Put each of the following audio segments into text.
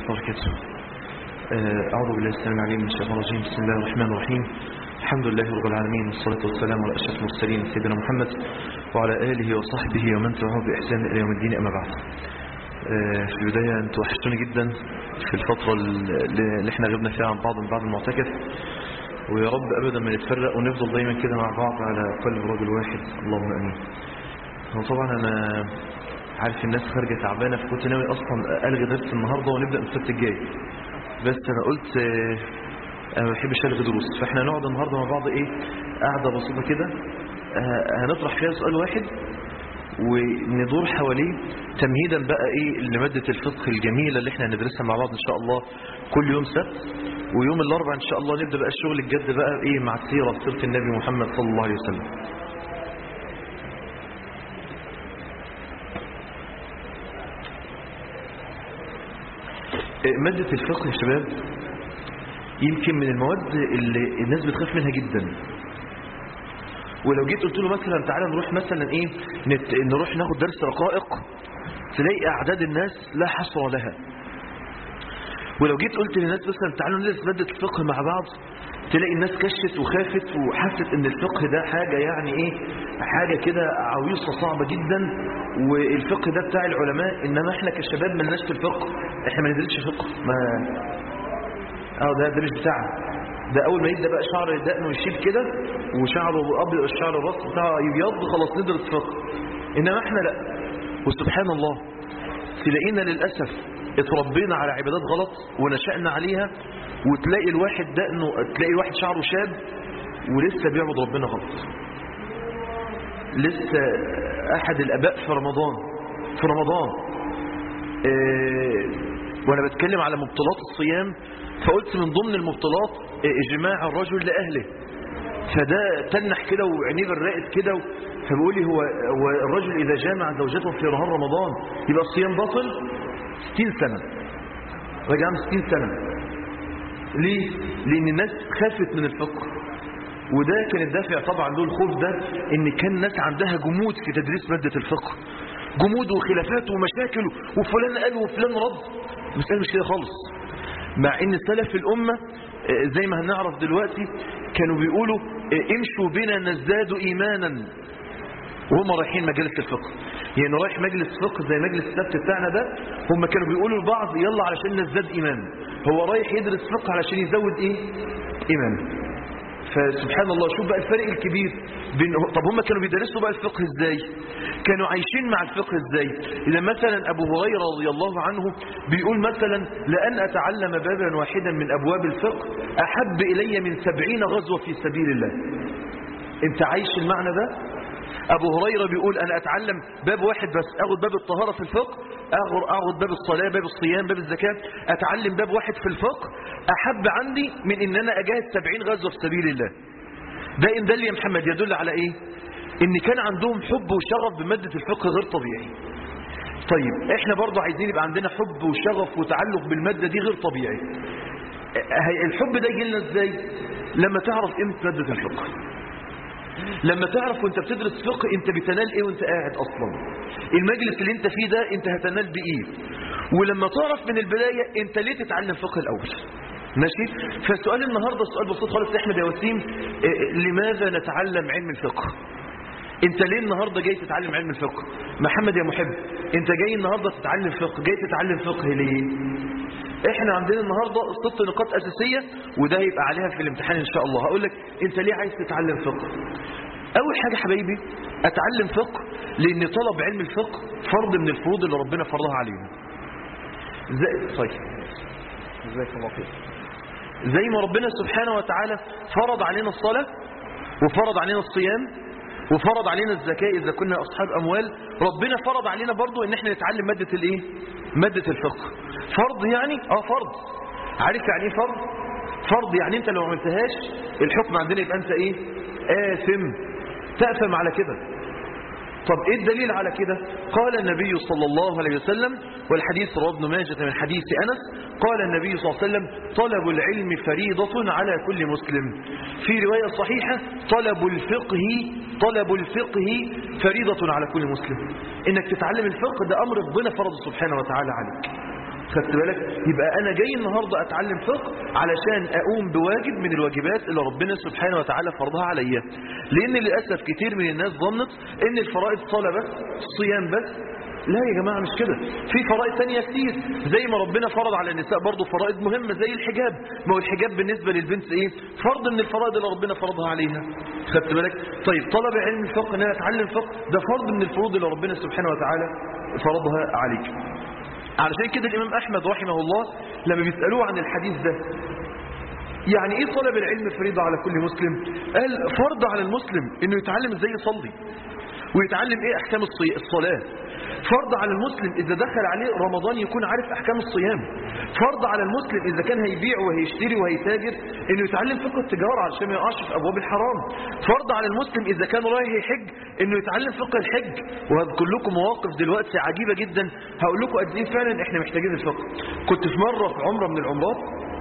وبركاته. أعوذ بالله السلام عليكم من الشيطان الرجيم. بسم الله الرحمن الرحيم. الحمد لله رب العالمين، والصلاة والسلام على أشرف المرسلين سيدنا محمد وعلى آله وصحبه ومن تبعه بإحسان إلى يوم الدين. أما بعد، في البداية أنتوا وحشتوني جدا في الفترة اللي احنا غبنا فيها عن بعض المعتكف، ويا رب أبدا ما نتفرق ونفضل دايما كده مع بعض على قلب رجل واحد، اللهم أمين. وطبعا أنا عارف الناس خارجة تعبانة، فكنت ناوي أصلا ألغي درس النهاردة ونبدأ من السبت الجاي، بس أنا قلت أنا ما بحبش ألغي دروس، فإحنا نقعد النهاردة مع بعض قاعدة بسيطة كده هنطرح فيها سؤال واحد وندور حواليه تمهيدا بقى لمادة الفقه الجميلة اللي احنا هندرسها مع بعض إن شاء الله كل يوم سبت، ويوم الأربعاء إن شاء الله نبدأ بقى الشغل الجد بقى مع سيرة النبي محمد صلى الله عليه وسلم. مادة الفقه يا شباب يمكن من المواد اللي الناس بتخاف منها جدا، ولو جيت قلت له مثلا تعالى نروح مثلا نروح ناخد درس رقائق، تلاقي أعداد الناس لا حصر لها. ولو جيت قلت للناس مثلا تعالوا ندرس مادة الفقه مع بعض، تلاقي الناس كشت وخافت وحست ان الفقه ده حاجة حاجة كده عويصة صعبة جدا، والفقه ده بتاع العلماء، انما احنا كشباب ما لناش في الفقه، احنا ما ندرسش فقه، ده مش بتاعنا. ده اول ما يبدا بقى شعر دقنه يشيب كده وشعره ابيض، الشعر الراس بتاعه يبيض، خلاص ندرس فقه. انما احنا لا. وسبحان الله تلاقينا للاسف اتربينا على عبادات غلط ونشأنا عليها، وتلاقي الواحد دقنه، تلاقي واحد شعره شاب ولسه بيعبد ربنا غلط. لسه احد الاباء في رمضان وانا بتكلم على مبطلات الصيام، فقلت من ضمن المبطلات اجماع الرجل لاهله، فده تنح كده وعينيه برقت كده، فبيقول لي هو الرجل اذا جامع زوجته في نهار رمضان يبقى الصيام باطل؟ 60 سنه رجع من 60 سنه. ليه؟ لان الناس خافت من الفقه، وده كان الدافع طبعا له الخوف ده، ان كان الناس عندها جمود في تدريس ماده الفقه، جمود وخلافات ومشاكل، وفلان قال وفلان رد. المسألة مش كده خالص، مع ان سلف الأمة زي ما هنعرف دلوقتي كانوا بيقولوا امشوا بنا نزداد إيمانا وهم رايحين مجلس الفقه. يعني رايح مجلس فقه زي مجلس السبت بتاعنا ده، هم كانوا بيقولوا لبعض يلا علشان نزداد إيمان، هو رايح يدرس فقه علشان يزود إيمان. فسبحان الله شوف بقى الفرق الكبير بين. طب هم كانوا بيدرسوا بقى الفقه ازاي؟ كانوا عايشين مع الفقه ازاي؟ إذا مثلا أبو هريرة رضي الله عنه بيقول مثلا لأن أتعلم بابا واحدا من أبواب الفقه أحب إلي من 70 غزوة في سبيل الله. انت عايش المعنى ده؟ أبو هريرة بيقول أنا أتعلم باب واحد بس، أخذ باب الطهارة في الفقه، أخذ باب الصلاة، باب الصيام، باب الزكاة، أتعلم باب واحد في الفقه أحب عندي من إن أنا أجاهد 70 غزوة في سبيل الله. ده إن دل يا محمد يدل على إيه؟ إن كان عندهم حب وشغف بمادة الفقه غير طبيعي. طيب إحنا برضو عايزين يبقى عندنا حب وشغف وتعلق بالمادة دي غير طبيعي. الحب ده يجي لنا إزاي؟ لما تعرف قيمة مادة الفقه، لما تعرف وانت بتدرس فقه انت بتنال ايه وانت قاعد اصلا، المجلس اللي انت فيه ده انت هتنال بايه، ولما تعرف من البداية انت ليه تتعلم فقه الاول. ماشي؟ فالسؤال النهاردة سؤال بسيط خالص يا احمد يا وسيم، لماذا نتعلم علم الفقه؟ انت ليه النهاردة جاي تتعلم علم الفقه؟ محمد يا محب انت جاي النهاردة تتعلم فقه، جاي تتعلم فقه ليه؟ احنا عندنا النهاردة 6 نقاط اساسية، وده هيبقى عليها في الامتحان ان شاء الله. هقول لك انت ليه عايز تتعلم فقه. اول حاجة حبايبي اتعلم فقه لان طلب علم الفقه فرض من الفروض اللي ربنا فرضها علينا. زي ما ربنا سبحانه وتعالى فرض علينا الصلاة وفرض علينا الصيام وفرض علينا الزكاة إذا كنا أصحاب أموال، ربنا فرض علينا برضو إن احنا نتعلم مادة الفقه. فرض يعني فرض. عارف يعني ايه فرض؟ فرض يعني انت لو ما عملتهاش الحكم عندنا يبقى انت آثم، تأثم على كده. طب ايه الدليل على كده؟ قال النبي صلى الله عليه وسلم، والحديث رواه ابن ماجه من حديث أنس، قال النبي صلى الله عليه وسلم طلب العلم فريضة على كل مسلم. في رواية صحيحة طلب الفقه فريضة على كل مسلم. انك تتعلم الفقه ده امر ربنا فرضه سبحانه وتعالى عليك. خدت بالك؟ يبقى أنا جاي النهاردة أتعلم فقه علشان أقوم بواجب من الواجبات اللي ربنا سبحانه وتعالى فرضها عليا. لأن للأسف كتير من الناس ظنت إن الفرائض صلاة بس، صيام بس. لا يا جماعة مش كده، في فرائض تانية كتير. زي ما ربنا فرض على النساء برضو فرائض مهمة زي الحجاب. ما هو الحجاب بالنسبة للبنت ايه؟ فرض من الفرائض اللي ربنا فرضها عليها. خدت بالك؟ طيب طلب علم الفقه ان انا اتعلم فقه، ده فرض من الفروض اللي ربنا سبحانه وتعالى فرضها عليك. علشان كده الامام احمد رحمه الله لما بيسألوه عن الحديث ده، يعني ايه طلب العلم فريضة على كل مسلم؟ قال فرض على المسلم انه يتعلم ازاي يصلي ويتعلم ايه احكام الصلاة. فرض على المسلم اذا دخل عليه رمضان يكون عارف احكام الصيام. فرض على المسلم اذا كان هيبيع وهيشتري وهيتاجر انه يتعلم فقه التجارة علشان ما يقعش في ابواب الحرام. فرض على المسلم اذا كان رايح يحج انه يتعلم فقه الحج. وهذكر لكم مواقف دلوقتي عجيبة جدا هقول لكم قد ايه فعلا احنا محتاجين الفقه. كنت في مرة في عمرة من العمرات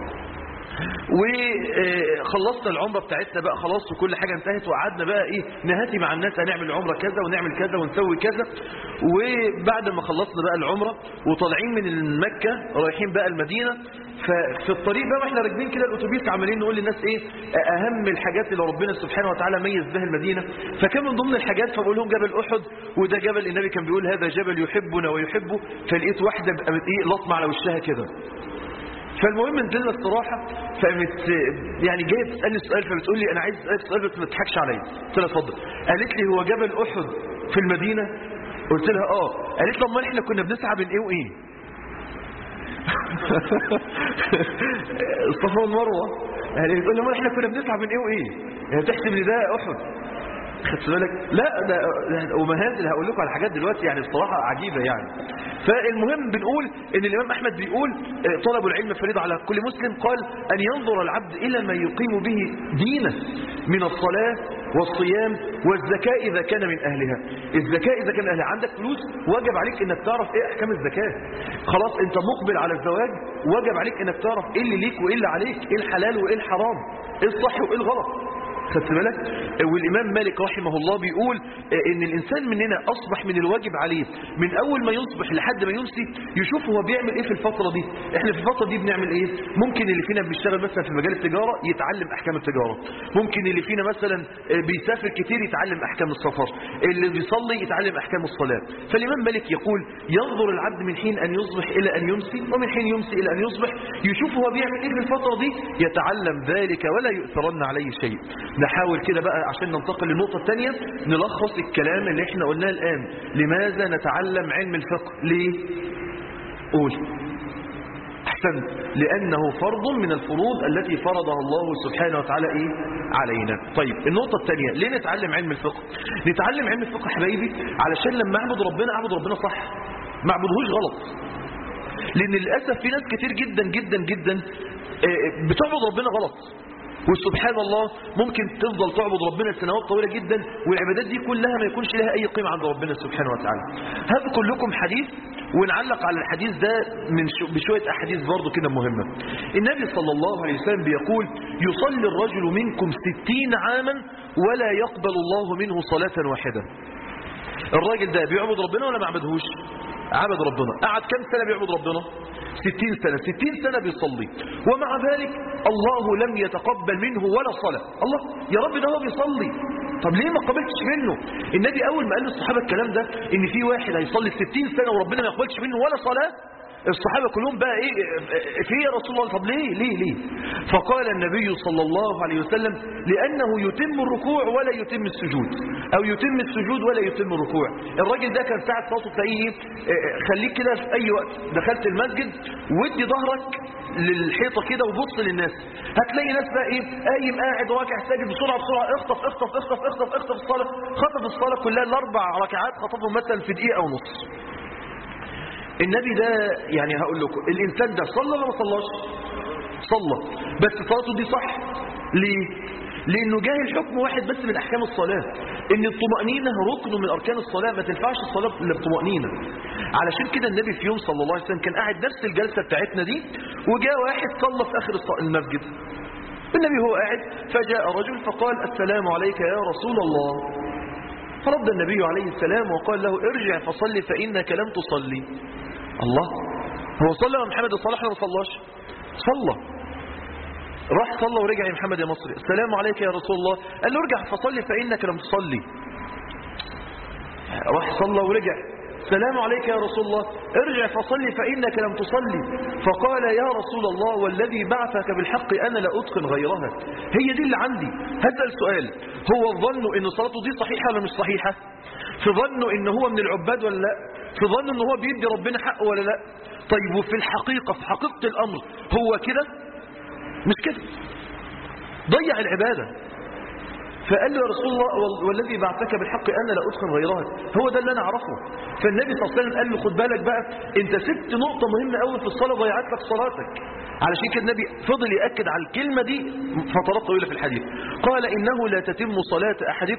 وخلصنا العمرة بتاعتنا بقى خلاص وكل حاجة انتهت، وقعدنا بقى ايه نهاتي مع الناس هنعمل العمرة كذا ونعمل كذا ونسوي كذا. وبعد ما خلصنا بقى العمرة وطالعين من مكة رايحين بقى المدينة، ففي الطريق بقى واحنا راكبين كده الاتوبيس عمالين نقول للناس ايه اهم الحاجات اللي ربنا سبحانه وتعالى ميز بها المدينة. فكان من ضمن الحاجات فبقول لهم جبل احد، وده جبل النبي كان بيقول هذا جبل يحبنا ويحبه. فلقيت واحدة قامت ايه لطمة على وشها كده. فالمهم نزلنا الصراحة فقامت يعني جايه تسألني سؤال، فبتقول لي انا عايز اسالك سؤال بس ما تضحكش عليا. قلت لها اتفضل. قالت لي هو جبل احد في المدينة؟ قلت لها اه. قالت لي امال احنا كنا بنسعى بين ايه وايه؟ الصفا والمروه. يعني بتقول لي امال احنا كنا بنسعى بين ايه وايه؟ يعني تحسب لي ده احد؟ خدت بالك؟ لا ده ومهازل هقول لكم على حاجات دلوقتي يعني بصراحة عجيبة يعني. فالمهم بنقول ان الامام احمد بيقول طلب العلم فريضة على كل مسلم. قال ان ينظر العبد الى ما يقيم به دينه من الصلاة والصيام والزكاة اذا كان من اهلها. الزكاة اذا كان اهلها، عندك فلوس واجب عليك انك تعرف ايه احكام الزكاة. خلاص انت مقبل على الزواج واجب عليك انك تعرف ايه اللي ليك وايه اللي عليك، ايه الحلال وايه الحرام، ايه الصح وايه الغلط. خدت بالك؟ والإمام مالك رحمه الله بيقول إن الإنسان مننا أصبح من الواجب عليه من أول ما يصبح لحد ما يمسي يشوف هو بيعمل إيه في الفترة دي. إحنا في الفترة دي بنعمل إيه؟ ممكن اللي فينا بيشتغل مثلا في مجال التجارة يتعلم أحكام التجارة، ممكن اللي فينا مثلا بيسافر كتير يتعلم أحكام السفر، اللي بيصلي يتعلم أحكام الصلاة. فالإمام مالك يقول ينظر العبد من حين أن يصبح إلى أن يمسي، ومن حين يمسي إلى أن يصبح، يشوف هو بيعمل إيه في الفترة دي يتعلم ذلك ولا يؤثرن عليه شيء. نحاول كده بقى عشان ننتقل للنقطة الثانية نلخص الكلام اللي احنا قلناه الآن. لماذا نتعلم علم الفقه؟ ليه؟ قول. أحسن. لأنه فرض من الفروض التي فرضها الله سبحانه وتعالى إيه؟ علينا. طيب النقطة الثانية، ليه نتعلم علم الفقه؟ نتعلم علم الفقه حبايبي علشان لما أعبد ربنا أعبد ربنا صح، ما أعبدهوش غلط. لأن للأسف في ناس كتير جدا جدا جدا بتعبد ربنا غلط. وسبحان الله ممكن تفضل تعبد ربنا سنوات طويلة جدا والعبادات دي كلها ما يكونش لها أي قيمة عند ربنا سبحانه وتعالى. هذكر لكم حديث ونعلق على الحديث ده بشوية أحاديث برضو كده مهمة. النبي صلى الله عليه وسلم بيقول يصلي الرجل منكم 60 عاما ولا يقبل الله منه صلاة واحدة. الراجل ده بيعبد ربنا ولا ما عبدهوش؟ عبد ربنا. قعد كم سنة بيعبد ربنا؟ 60 سنة. 60 سنة بيصلي ومع ذلك الله لم يتقبل منه ولا صلاة. الله يا رب ده هو بيصلي، طب ليه ما قبلتش منه؟ النبي أول ما قال للصحابة الكلام ده إن في واحد هيصلي 60 سنة وربنا ما يقبلش منه ولا صلاة، الصحابة كلهم بقى ايه في يا رسول الله؟ طب ليه؟ فقال النبي صلى الله عليه وسلم لأنه يتم الركوع ولا يتم السجود، أو يتم السجود ولا يتم الركوع. الراجل ده كان ساعة صلاته تلاقيه خليك كده في أي وقت دخلت المسجد ودي ظهرك للحيطة كده وبص للناس، هتلاقي ناس بقى ايه قايم قاعد راكع ساجد بسرعة اخطف الصلاة. خطف الصلاة كلها الأربع ركعات خطفهم مثلا في دقيقة ونص. النبي ده يعني هقول لكم الإنسان ده صلى ولا ما صلاش؟ صلى، بس صلاته دي صح. ليه؟ لأنه جاهل حكم واحد بس من أحكام الصلاة، إن الطمأنينة ركن من أركان الصلاة، ما تنفعش الصلاة إلا بطمأنينة. علشان كده النبي في يوم صلى الله عليه وسلم كان قاعد نفس الجلسة بتاعتنا دي وجاء واحد صلى في آخر المسجد. النبي هو قاعد فجاء رجل فقال السلام عليك يا رسول الله، فرد النبي عليه السلام وقال له ارجع فصلي فإنك لم تصلي. الله، هو صلى يا محمد صلاح ولا ما صلاش؟ صلى. راح صلى ورجع يا محمد يا مصري، السلام عليك يا رسول الله. قال له ارجع فصلي فإنك لم تصلي. راح صلى ورجع، السلام عليك يا رسول الله، ارجع فصلي فإنك لم تصلي. فقال يا رسول الله والذي بعثك بالحق أنا لا أتقن غيرها. هي دي اللي عندي. هسأل سؤال، هو ظنوا إن صلاته دي صحيحة ولا مش صحيحة؟ في ظنوا إن هو من العباد ولا لا؟ في ظنوا إن هو بيدي ربنا حقه ولا لا؟ طيب وفي الحقيقة، في حقيقة الأمر هو كده؟ مش كده، ضيع العبادة. فقال له يا رسول الله والذي بعثك بالحق أنا لا أتقن غيرها، هو ده اللي أنا أعرفه. فالنبي صلى الله عليه وسلم قال له خد بالك بقى، أنت سبت نقطة مهمة قوي في الصلاة ضيعت لك صلاتك. علشان كده النبي فضل يأكد على الكلمة دي فترات طويلة في الحديث. قال إنه لا تتم صلاة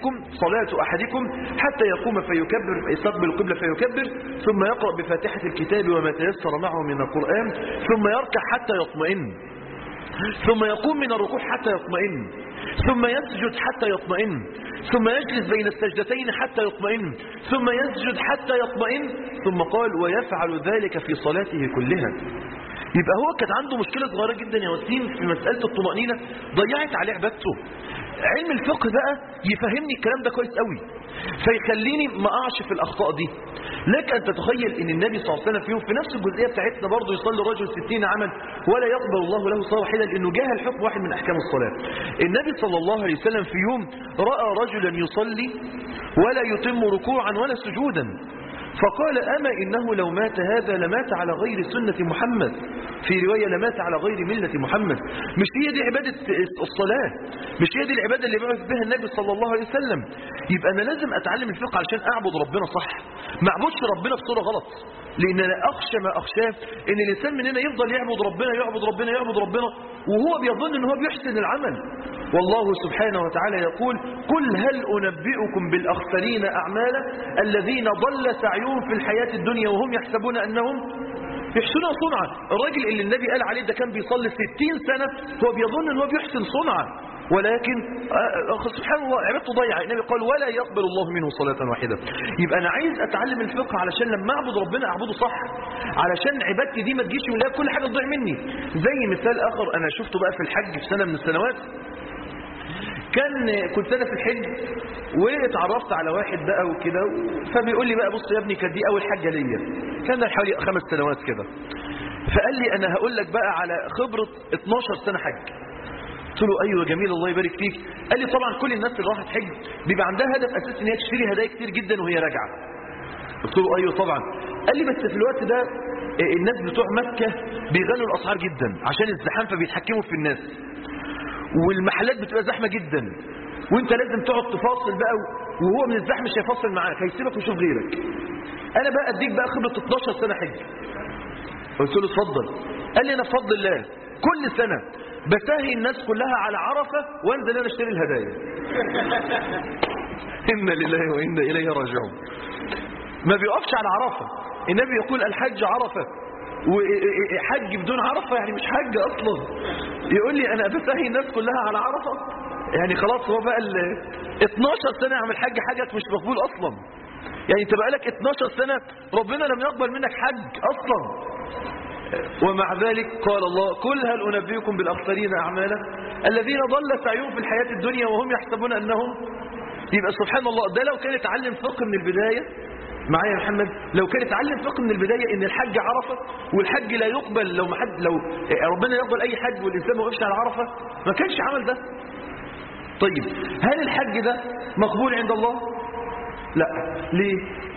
أحدكم حتى يقوم فيكبر يستقبل القبلة فيكبر ثم يقرأ بفاتحة الكتاب وما تيسر معه من القرآن ثم يركع حتى يطمئن ثم يقوم من الركوع حتى يطمئن ثم يسجد حتى يطمئن ثم يجلس بين السجدتين حتى يطمئن ثم يسجد حتى يطمئن ثم قال ويفعل ذلك في صلاته كلها. يبقى هو كانت عنده مشكلة صغيرة جدا يا وسيم في مسألة الطمأنينة ضيعت عليه عبادته. علم الفقه بقى يفهمني الكلام ده كويس قوي فيخليني ما اقعش في الأخطاء دي. لك أن تتخيل أن النبي صلى الله عليه وسلم فيهم في نفس الجزئية بتاعتنا برضه يصلي رجل 60 عاما ولا يقبل الله له صلاة واحدة لأنه جاهل حكم واحد من أحكام الصلاة. النبي صلى الله عليه وسلم في يوم رأى رجلا يصلي ولا يتم ركوعا ولا سجودا فقال أما إنه لو مات هذا لمات على غير سنة محمد، في رواية لمات على غير ملة محمد. مش هي دي عبادة الصلاة، مش هي دي العبادة اللي بعث بها النبي صلى الله عليه وسلم. يبقى أنا لازم أتعلم الفقه علشان أعبد ربنا صح، ما أعبدش ربنا بصورة غلط. لأن أنا أخشى ما أخشاه إن الإنسان مننا يفضل يعبد ربنا وهو بيظن إن هو بيحسن العمل. والله سبحانه وتعالى يقول قل هل أنبئكم بالأخسرين أعمالا الذين ضل سعيهم في الحياة الدنيا وهم يحسبون أنهم يحسنون صنعا. الراجل اللي النبي قال عليه ده كان بيصلي 60 سنة هو بيظن أنه بيحسن صنعا ولكن سبحان الله عبادته ضيعة. النبي قال ولا يقبل الله منه صلاة واحدة. يبقى أنا عايز أتعلم الفقه علشان لما أعبد ربنا أعبده صح، علشان عبادتي دي ما تجيش ولا كل حاجة تضيع مني. زي مثال آخر أنا شفته بقى في الحج في سنة من السنوات، كنت أنا في الحج واتعرفت على واحد بقى وكده فبيقول لي بقى بص يا ابني كانت دي أول حجة ليا، كان حوالي 5 سنوات كده. فقال لي أنا هقول لك بقى على خبرة 12 سنة حج. قلت له أيوة جميل الله يبارك فيك. قال لي طبعا كل الناس اللي راحت حج بيبقى عندها هدف أساسي إن هي تشتري هدايا كتير جدا وهي راجعة. قلت له أيوة طبعا. قال لي بس في الوقت ده الناس بتوع مكة بيغلوا الأسعار جدا عشان الزحام فبيتحكموا في الناس والمحلات بتبقى زحمة جدا وانت لازم تقعد تفاصل بقى وهو من الزحمة مش هيفاصل معاك هيسيبك ويشوف غيرك. انا بقى اديك بقى خبرة 12 سنة حج. قلت له اتفضل. قال لي انا بفضل الله كل سنة بتاهي الناس كلها على عرفة وانزل انا اشتري الهدايا. إنا لله وإنا إليه راجعون. ما بيقفش على عرفة. النبي يقول الحج عرفة وحج بدون عرفة يعني مش حج أصلا. يقول لي أنا بتاهي الناس كلها على عرفة يعني خلاص هو بقى 12 سنة عمل حاجك مش مقبول أصلا. يعني انت بقالك 12 سنة ربنا لم يقبل منك حج أصلا. ومع ذلك قال الله قل هل أنبئكم بالأخسرين أعمالا الذين ضل سعيهم في الحياة الدنيا وهم يحسبون أنهم. يبقى سبحان الله ده لو كان يتعلم فقه من البداية معايا يا محمد، لو كان يتعلم فقه من البداية ان الحج عرفة والحج لا يقبل لو ربنا يقبل اي حج والانسان ما وقفش على عرفة ما كانش عمل ده. طيب هل الحج ده مقبول عند الله؟ لا. ليه؟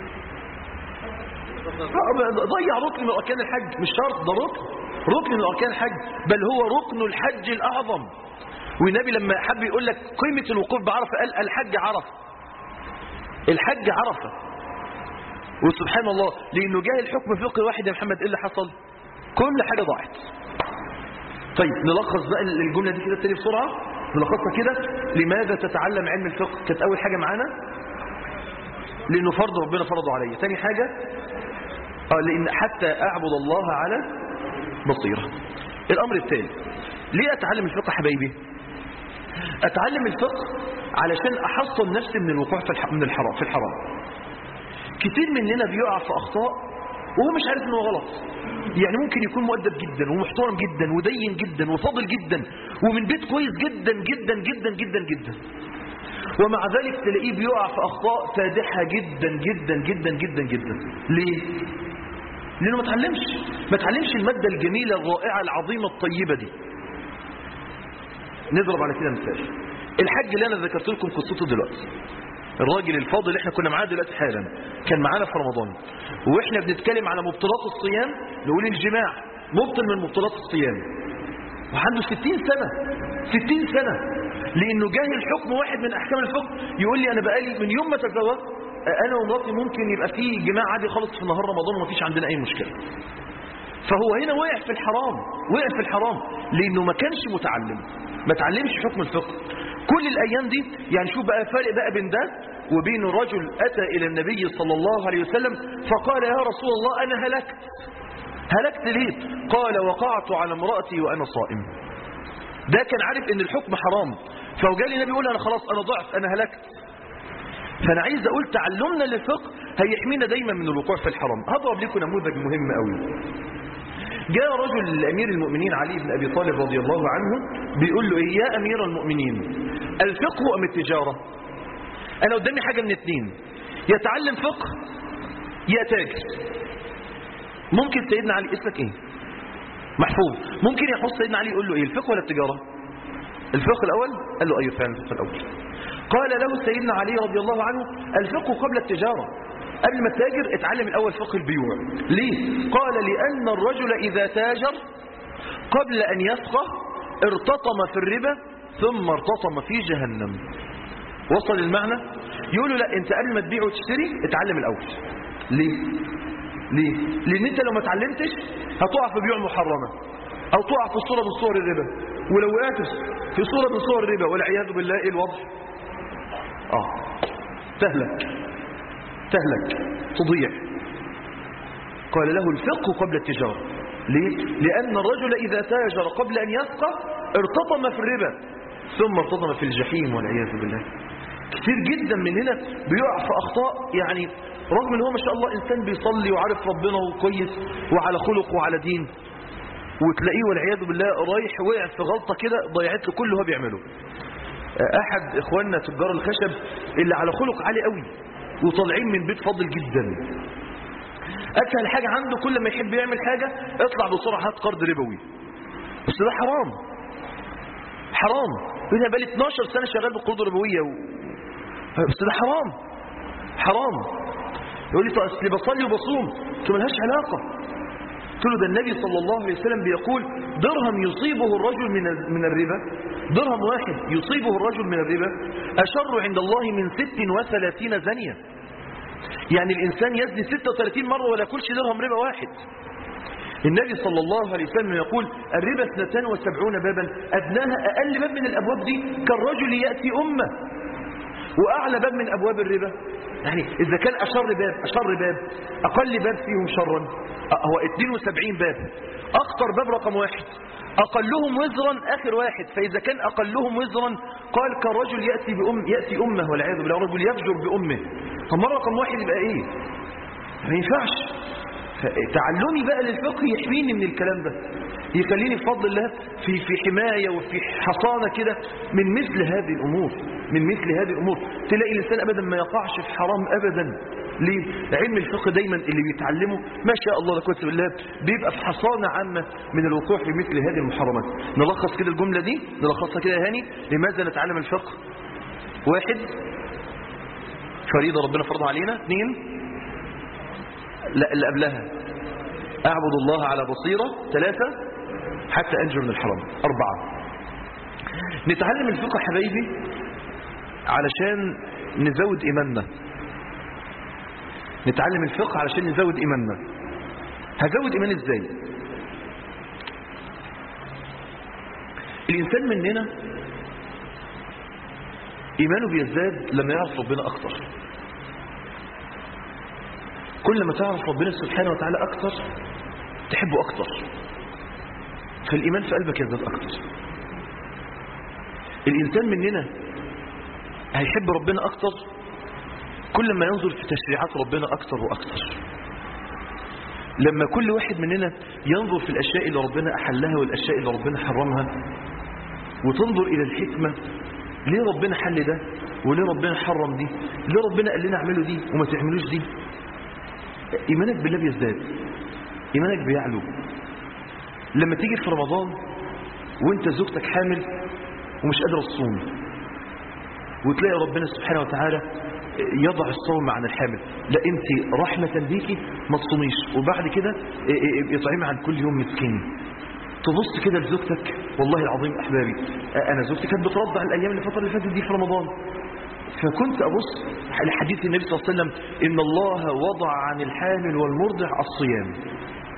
ضيع ركن من اركان الحج. مش شرط ده ركن من اركان الحج بل هو ركن الحج الاعظم. والنبي لما حب يقول لك قيمة الوقوف بعرفة قال الحج عرفة. الحج عرفة. وسبحان الله لأنه جاء الحكم فقهي واحد يا محمد إيه اللي حصل؟ كل حاجة ضاعت. طيب نلخص بقى الجملة دي كده تاني بسرعة نلخصها كده. لماذا تتعلم علم الفقه؟ كانت أول حاجة معانا لأنه فرض ربنا فرضه علي. تاني حاجة لأن حتى أعبد الله على بصيرة. الأمر الثالث ليه أتعلم الفقه حبايبي؟ أتعلم الفقه علشان أحصن نفسي من الوقوع في الحرام. كتير مننا بيقع في أخطاء وهو مش عارف انه غلط يعني ممكن يكون مؤدب جدا ومحترم جدا ودين جدا وفاضل جدا ومن بيت كويس جدا جدا جدا جدا جدا، ومع ذلك تلاقيه بيقع في أخطاء فادحة جدا جدا جدا جدا جدا. ليه؟ لأنه ما تعلمش المادة الجميلة الرائعة العظيمة الطيبة دي. نضرب على كده مثال. الحج اللي أنا ذكرت لكم قصته دلوقتي، الراجل الفاضل اللي احنا كنا معاه دلوقتي حالا كان معانا في رمضان، واحنا بنتكلم على مبطلات الصيام نقول الجماع مبطل من مبطلات الصيام، وعنده 60 سنة 60 سنة، لأنه جاهل حكم واحد من أحكام الفقه. يقول لي أنا بقالي من يوم ما تزوجت أنا ومراتي ممكن يبقى فيه جماع عادي خالص في نهار رمضان ومفيش عندنا أي مشكلة. فهو هنا وقع في الحرام لأنه ما كانش متعلم، ما تعلمش حكم الفقه. كل الأيام دي يعني شوف بقى فرق بقى بين ده وبين رجل أتى إلى النبي صلى الله عليه وسلم فقال يا رسول الله أنا هلكت ليه؟ قال وقعت على امرأتي وأنا صائم. ده كان عارف ان الحكم حرام، فهو جاء لي النبي يقول انا خلاص انا ضعت انا هلكت. فانا عايز اقول تعلمنا للفقه هيحمينا دايما من الوقوع في الحرام. هضرب لكم نموذج مهم قوي. جاء رجل لامير المؤمنين علي بن ابي طالب رضي الله عنه بيقول له ايه يا امير المؤمنين الفقه ام التجاره؟ انا قدامي حاجه من اتنين، يتعلم فقه يا تاجر. ممكن سيدنا علي اسمك ايه؟ محفوظ. ممكن يحط سيدنا علي يقول له ايه الفقه ولا التجاره؟ الفقه الاول؟ قال له ايوه فعلا الفقه الاول. قال له سيدنا علي رضي الله عنه الفقه قبل التجاره، قبل ما تتاجر اتعلم الاول فقه البيوع. ليه؟ قال لان الرجل اذا تاجر قبل ان يفقه ارتطم في الربا ثم ارتطم في جهنم. وصل المعنى؟ يقول له لا انت قبل ما تبيع وتشتري اتعلم الاول. ليه؟ لان انت لو ما اتعلمتش هتقع في بيوع محرمه او تقع في صوره من صور الربا، ولو وقعت في صوره من صور الربا والعياذ بالله ايه الوضع؟ تهلك تضيع. قال له الفقه قبل التجاره. ليه؟ لان الرجل اذا تاجر قبل ان يفقه ارتطم في الربا ثم ارتطم في الجحيم والعياذ بالله. كتير جدا مننا بيقع في اخطاء، يعني رغم ان هو ما شاء الله انسان بيصلي وعارف ربنا وكويس وعلى خلق وعلى دين، وتلاقيه والعياذ بالله رايح وقع في غلطه كده ضيعت له كل اللي هو بيعمله. احد اخواننا تجار الخشب اللي على خلق عالي قوي وطالعين من بيت فاضل جدا، اسهل حاجه عنده كل ما يحب يعمل حاجه اطلع بسرعه هات قرض ربوي. بس ده حرام. انا بقالي 12 سنه شغال بالقروض الربويه بس ده حرام. يقول لي طيب اصل بصلي وبصوم. قلت له ملهاش علاقه. قلت له ده النبي صلى الله عليه وسلم بيقول درهم يصيبه الرجل من الربا، درهم واحد يصيبه الرجل من الربا اشر عند الله من 36 زانيه. يعني الانسان يزني 36 مره ولا ياكلش درهم ربا واحد. النبي صلى الله عليه وسلم يقول الربا 72 بابا ادناها اقل باب من الابواب دي كالرجل ياتي امه، واعلى باب من ابواب الربا يعني اذا كان اشر باب اقل باب فيهم شرا هو 72 باب، اخطر باب رقم واحد، اقلهم وزرا اخر واحد. فاذا كان اقلهم وزرا قال كالرجل ياتي امه والعياذ بالله، رجل يفجر بامه. طب رقم واحد يبقى ايه؟ ما ينفعش. تعلمي بقى للفقه يحميني من الكلام ده، يخليني بفضل الله في حماية وفي حصانة كده من مثل هذه الأمور. تلاقي الإنسان أبدا ما يقعش في حرام أبدا. ليه؟ علم الفقه دايما اللي بيتعلمه ما شاء الله لا قوة إلا بالله بيبقى في حصانة عامة من الوقوع في مثل هذه المحرمات. نلخص كده الجملة دي، نلخصها كده يا هاني. لماذا نتعلم الفقه؟ 1 فريضة ربنا فرضها علينا. 2 لا اللي قبلها أعبد الله على بصيرة. 3 حتى أنجو من الحرام. 4 نتعلم الفقه حبايبي علشان نزود إيماننا. نتعلم الفقه علشان نزود إيماننا. هزود إيمان إزاي؟ الإنسان مننا إيمانه بيزداد لما يعرف ربنا أكتر. كل ما تعرف ربنا سبحانه وتعالى أكتر تحبه أكتر، فالإيمان في قلبك يزداد أكتر. الإنسان مننا هيحب ربنا أكتر كل ما ينظر في تشريعات ربنا أكتر وأكتر. لما كل واحد مننا ينظر في الأشياء اللي ربنا أحلها والأشياء اللي ربنا حرمها، وتنظر إلى الحكمة، ليه ربنا حل ده وليه ربنا حرم دي، ليه ربنا قال لنا اعملوا دي وما تعملوش دي، إيمانك بالله بيزداد، إيمانك بيعلو. لما تيجي في رمضان وانت زوجتك حامل ومش قادرة تصوم، وتلاقي ربنا سبحانه وتعالى يضع الصوم عن الحامل، لا انت رحمة بيكي ما تصوميش، وبعد كده اطعمي عن كل يوم مسكين. تبص كده لزوجتك، والله العظيم احبابي انا زوجتي كانت بترضع الايام الفترة اللي فاتت دي في رمضان، فكنت ابص لحديث النبي صلى الله عليه وسلم ان الله وضع عن الحامل والمرضع الصيام.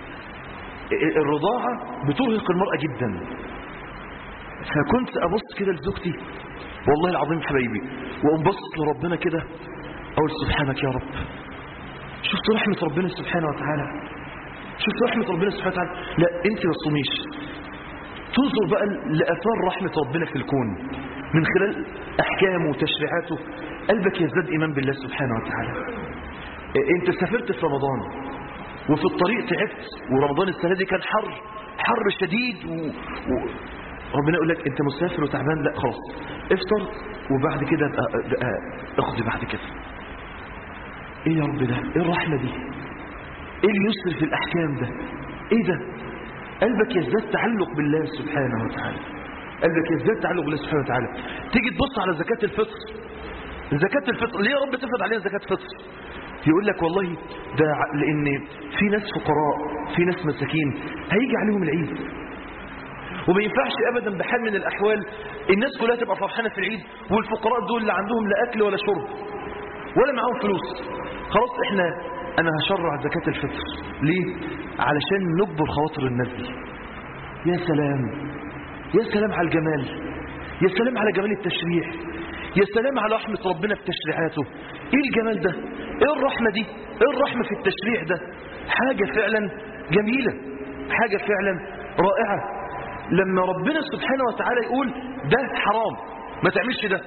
الرضاعة بترهق المرأة جدا، فكنت ابص كده لزوجتي والله العظيم حبايبي، وانبسط لربنا كده اقول سبحانك يا رب. شفت رحمة ربنا سبحانه وتعالى، شفت رحمة ربنا سبحانه وتعالى. لا انت ما تصوميش، تنظر بقى لآثار رحمة ربنا في الكون من خلال احكامه وتشريعاته، قلبك يزداد ايمان بالله سبحانه وتعالى. انت سافرت في رمضان وفي الطريق تعبت، ورمضان السنة دي كان حر شديد ربنا يقول لك انت مسافر وتعبان، لا خلاص افطر وبعد كده اقضي بعد كده. ايه يا رب ده، ايه الرحمة دي، ايه اليسر في الاحكام ده، ايه ده. قلبك يزداد تعلق بالله سبحانه وتعالى، قلبك يزداد تعلق بالله سبحانه وتعالى. تيجي تبص على زكاة الفطر، زكاة الفطر ليه يا رب تفرض علينا زكاة فطر؟ يقول لك والله ده لان في ناس فقراء، في ناس مساكين هيجي عليهم العيد، وما ينفعش ابدا بحال من الاحوال الناس كلها تبقى فرحانه في العيد والفقراء دول لا عندهم لا اكل ولا شرب ولا معاهم فلوس. خلاص انا هشرع زكاة الفطر ليه؟ علشان نجبر خواطر الناس دي. يا سلام، يا سلام على الجمال، يا سلام على جمال التشريع، يا سلام على رحمة ربنا في تشريعاته. ايه الجمال ده، ايه الرحمة دي، ايه الرحمة في التشريع ده. حاجة فعلا جميلة، حاجة فعلا رائعة. لما ربنا سبحانه وتعالى يقول ده حرام ما تعملش ده،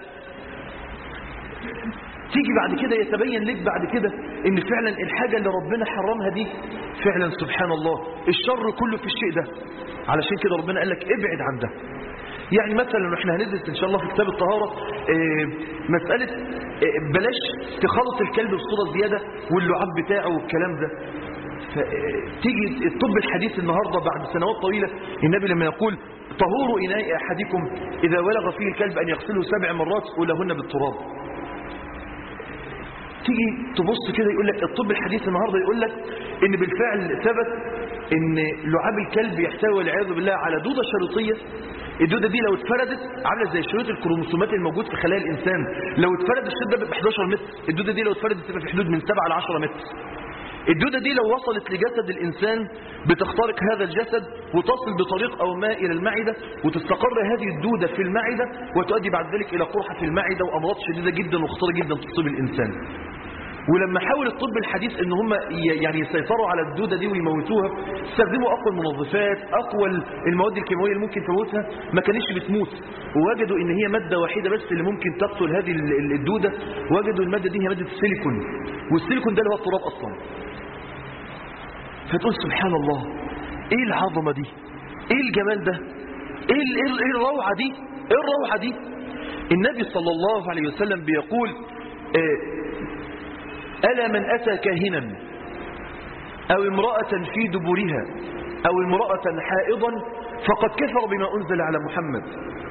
تيجي بعد كده يتبين لك بعد كده ان فعلا الحاجة اللي ربنا حرمها دي فعلا سبحان الله الشر كله في الشيء ده. علشان كده ربنا قال لك ابعد عن ده. يعني مثلا احنا هندرس ان شاء الله في كتاب الطهارة مسألة بلاش تخلط الكلب بصورة زيادة واللعاب بتاعه والكلام ده. تيجي الطب الحديث النهاردة بعد سنوات طويلة، النبي لما يقول طهور إناء أحدكم إذا ولغ فيه الكلب أن يغسله 7 مرات ولهن بالتراب. تيجي تبص كده يقول لك الطب الحديث النهاردة يقول لك إن بالفعل ثبت إن لعاب الكلب يحتوي والعياذ بالله على دودة شريطية. الدودة دي لو اتفردت عاملة زي شريط الكروموسومات الموجود في خلايا الإنسان، لو اتفرد الشريط ده ب 11 متر، الدودة دي لو اتفردت تبقى في حدود من 7 ل 10 متر. الدودة دي لو وصلت لجسد الإنسان بتخترق هذا الجسد وتصل بطريق أو ما إلى المعدة، وتستقر هذه الدودة في المعدة وتؤدي بعد ذلك إلى قرحة في المعدة وأمراض شديدة جدا وخطيرة جدا تصيب الإنسان. ولما حاول الطب الحديث ان هم يعني يسيطروا على الدودة دي ويموتوها، استخدموا اقوى المنظفات، اقوى المواد الكيماويه اللي ممكن تموتها، ما كانتش بتموت. ووجدوا ان هي ماده واحده بس اللي ممكن تقتل هذه الدودة، وجدوا الماده دي هي ماده السيليكون، والسيليكون ده اللي هو التراب اصلا. فتقول سبحان الله، ايه العظمه دي، ايه الجمال ده، ايه الروعه دي، ايه الروعه دي. النبي صلى الله عليه وسلم بيقول ألا من أتى كاهنا أو امرأة في دبرها أو امرأة حائضا فقد كفر بما أنزل على محمد.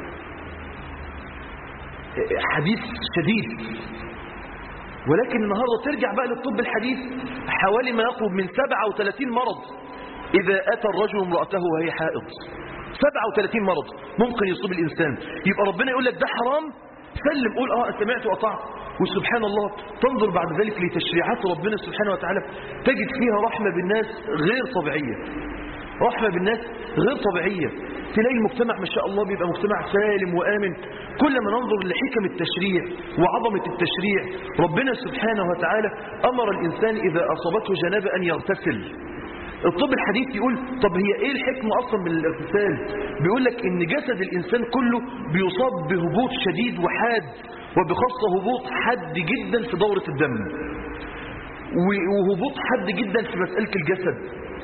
حديث شديد. ولكن النهاردة ترجع بقى للطب الحديث، حوالي ما يقرب من 37 مرض إذا أتى الرجل امرأته وهي حائض. 37 مرض ممكن يصيب الإنسان. يبقى ربنا يقول لك ده حرام، سلم، قول سمعت وأطعت. وسبحان الله تنظر بعد ذلك لتشريعات ربنا سبحانه وتعالى تجد فيها رحمة بالناس غير طبيعية، رحمة بالناس غير طبيعية. تلاقي المجتمع ما شاء الله بيبقى مجتمع سالم وآمن. كل ما ننظر لحكم التشريع وعظمة التشريع، ربنا سبحانه وتعالى أمر الإنسان إذا أصابته جنابة أن يغتسل. الطب الحديث يقول طب هي ايه الحكمة اصلا من الاغتسال؟ بيقول لك ان جسد الانسان كله بيصاب بهبوط شديد وحاد، وبخاصة هبوط حاد جدا في دورة الدم، وهبوط حاد جدا في مسألة الجسد.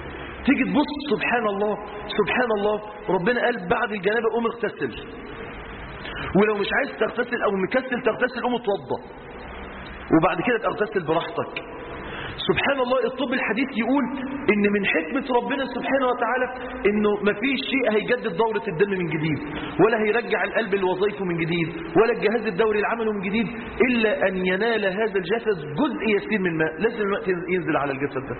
تيجي تبص سبحان الله سبحان الله، ربنا قال بعد الجنابة قوم اغتسل، ولو مش عايز تغتسل او مكسل تغتسل قوم اتوضى، وبعد كده تغتسل براحتك. سبحان الله، الطب الحديث يقول ان من حكمة ربنا سبحانه وتعالى انه ما فيش شيء هيجدد دورة الدم من جديد، ولا هيرجع القلب لوظائفه من جديد، ولا الجهاز الدوري لعمله من جديد، الا ان ينال هذا الجسد جزء يسير من ماء. لازم الماء ينزل على الجسد ده.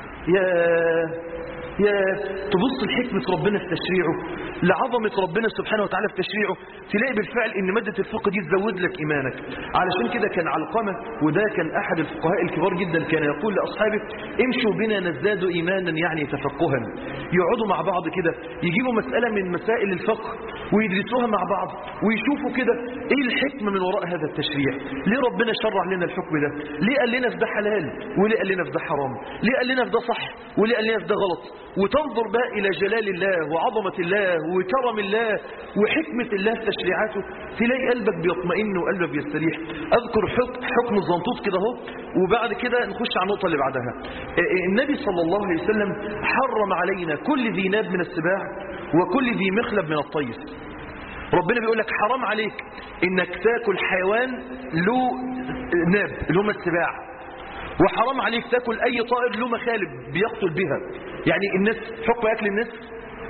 يا تبص لحكمة ربنا في تشريعه، لعظمة ربنا سبحانه وتعالى في تشريعه، تلاقي بالفعل ان مادة الفقه دي تزود لك ايمانك. علشان كده كان علقمة، وده كان احد الفقهاء الكبار جدا، كان يقول لاصحابه امشوا بنا نزداد ايمانا يعني تفقها. يقعدوا مع بعض كده يجيبوا مسألة من مسائل الفقه ويدرسوها مع بعض ويشوفوا كده ايه الحكمة من وراء هذا التشريع. ليه ربنا شرع لنا الحكم ده؟ ليه قال لنا في ده حلال وليه قال لنا في ده حرام؟ ليه قال لنا في ده صح وليه قال لنا في ده غلط؟ وتنظر بقى إلى جلال الله وعظمة الله وكرم الله وحكمة الله في تشريعاته، تلاقي قلبك بيطمئن وقلبك بيستريح. أذكر حكم الزنطوط كده اهو، وبعد كده نخش على النقطة اللي بعدها. النبي صلى الله عليه وسلم حرم علينا كل ذي ناب من السباع وكل ذي مخلب من الطير. ربنا بيقول لك حرام عليك انك تاكل حيوان له ناب اللي هم السباع، وحرام عليك تاكل اي طائر له مخالب بيقتل بها. يعني النسر، حكم اكل النسر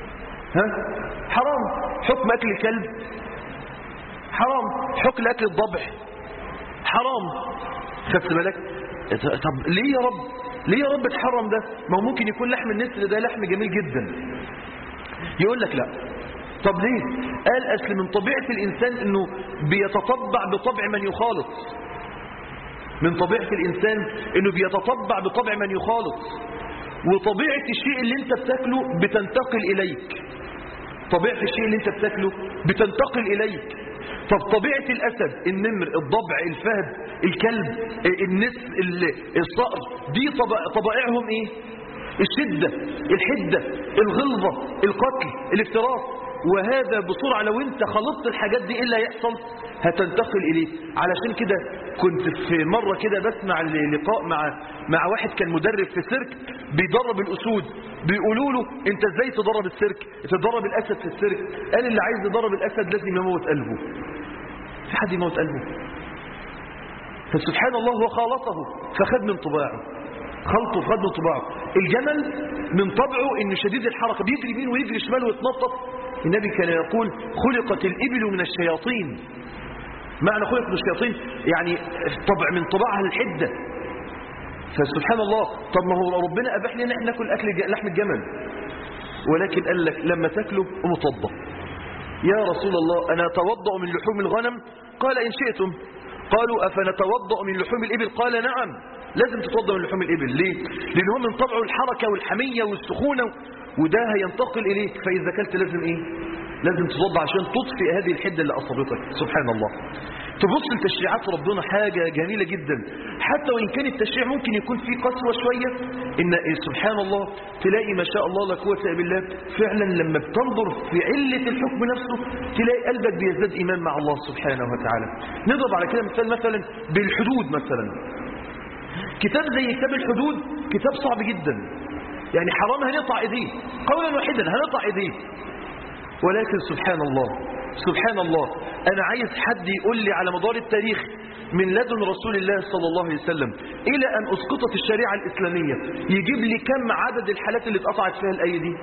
حرام، حكم اكل الكلب حرام، حكم اكل الضبع حرام. خدت بالك؟ طب ليه يا رب، ليه يا رب تحرم ده؟ ما هو ممكن يكون لحم النسر ده لحم جميل جدا. يقول لك لا. طب ليه؟ قال اصل من طبيعة الانسان انه بيتطبع بطبع من يخالط. من طبيعة الإنسان إنه بيتطبع بطبع من يخالط، وطبيعة الشيء اللي أنت بتاكله بتنتقل إليك. طبيعة الشيء اللي أنت بتاكله بتنتقل إليك. طب طبيعة الأسد، النمر، الضبع، الفهد، الكلب، النسر، الصقر، دي طبائعهم إيه؟ الشدة، الحدة، الغلظة، القتل، الافتراس. وهذا بسرعة لو انت خلطت الحاجات دي ايه اللي هيحصل؟ هتنتقل اليه. علشان كده كنت في مرة كده بسمع لقاء مع واحد كان مدرب في سيرك بيدرب الاسود، بيقولوا له انت ازاي تدرب السيرك، تدرب الاسد في السيرك؟ قال اللي عايز يدرب الاسد لازم يموت قلبه. في حد يموت قلبه؟ فسبحان الله هو خالطه فخد من طباعه، خلطه فخد من طباعه. الجمل من طبعه انه شديد الحركة، بيجري يمين ويجري شمال ويتنطط. النبي كان يقول خلقت الإبل من الشياطين. معنى خلقت من الشياطين يعني طبع من طبعها الحدة. فسبحان الله، طب ما هو ربنا أباح لنا احنا ناكل لحم الجمل، ولكن قال لك لما تاكله متوضأ. يا رسول الله أنا أتوضأ من لحوم الغنم؟ قال إن شئتم. قالوا أفنتوضأ من لحوم الإبل؟ قال نعم لازم تتوضأ من لحوم الإبل. ليه؟ لأن هو من طبعه الحركة والحمية والسخونة، وده هينتقل إليك. فإذا كلت لازم إيه؟ لازم تتوضأ عشان تطفئ هذه الحدة اللي أصابتك. سبحان الله. تبص لتشريعات ربنا حاجة جميلة جدا، حتى وإن كان التشريع ممكن يكون فيه قسوة شوية، إن سبحان الله تلاقي ما شاء الله لا قوة إلا بالله فعلا لما بتنظر في علة الحكم نفسه تلاقي قلبك بيزداد إيمان مع الله سبحانه وتعالى. نضرب على كده مثلا بالحدود. مثلا كتاب زي كتاب الحدود كتاب صعب جدا، يعني حرام هنقطع ايديه قولا واحدا، هنقطع ايديه. ولكن سبحان الله سبحان الله، انا عايز حد يقول لي على مدار التاريخ من لدن رسول الله صلى الله عليه وسلم الى ان اسقطت الشريعة الاسلامية يجيب لي كم عدد الحالات اللي اتقطعت فيها الايه دي؟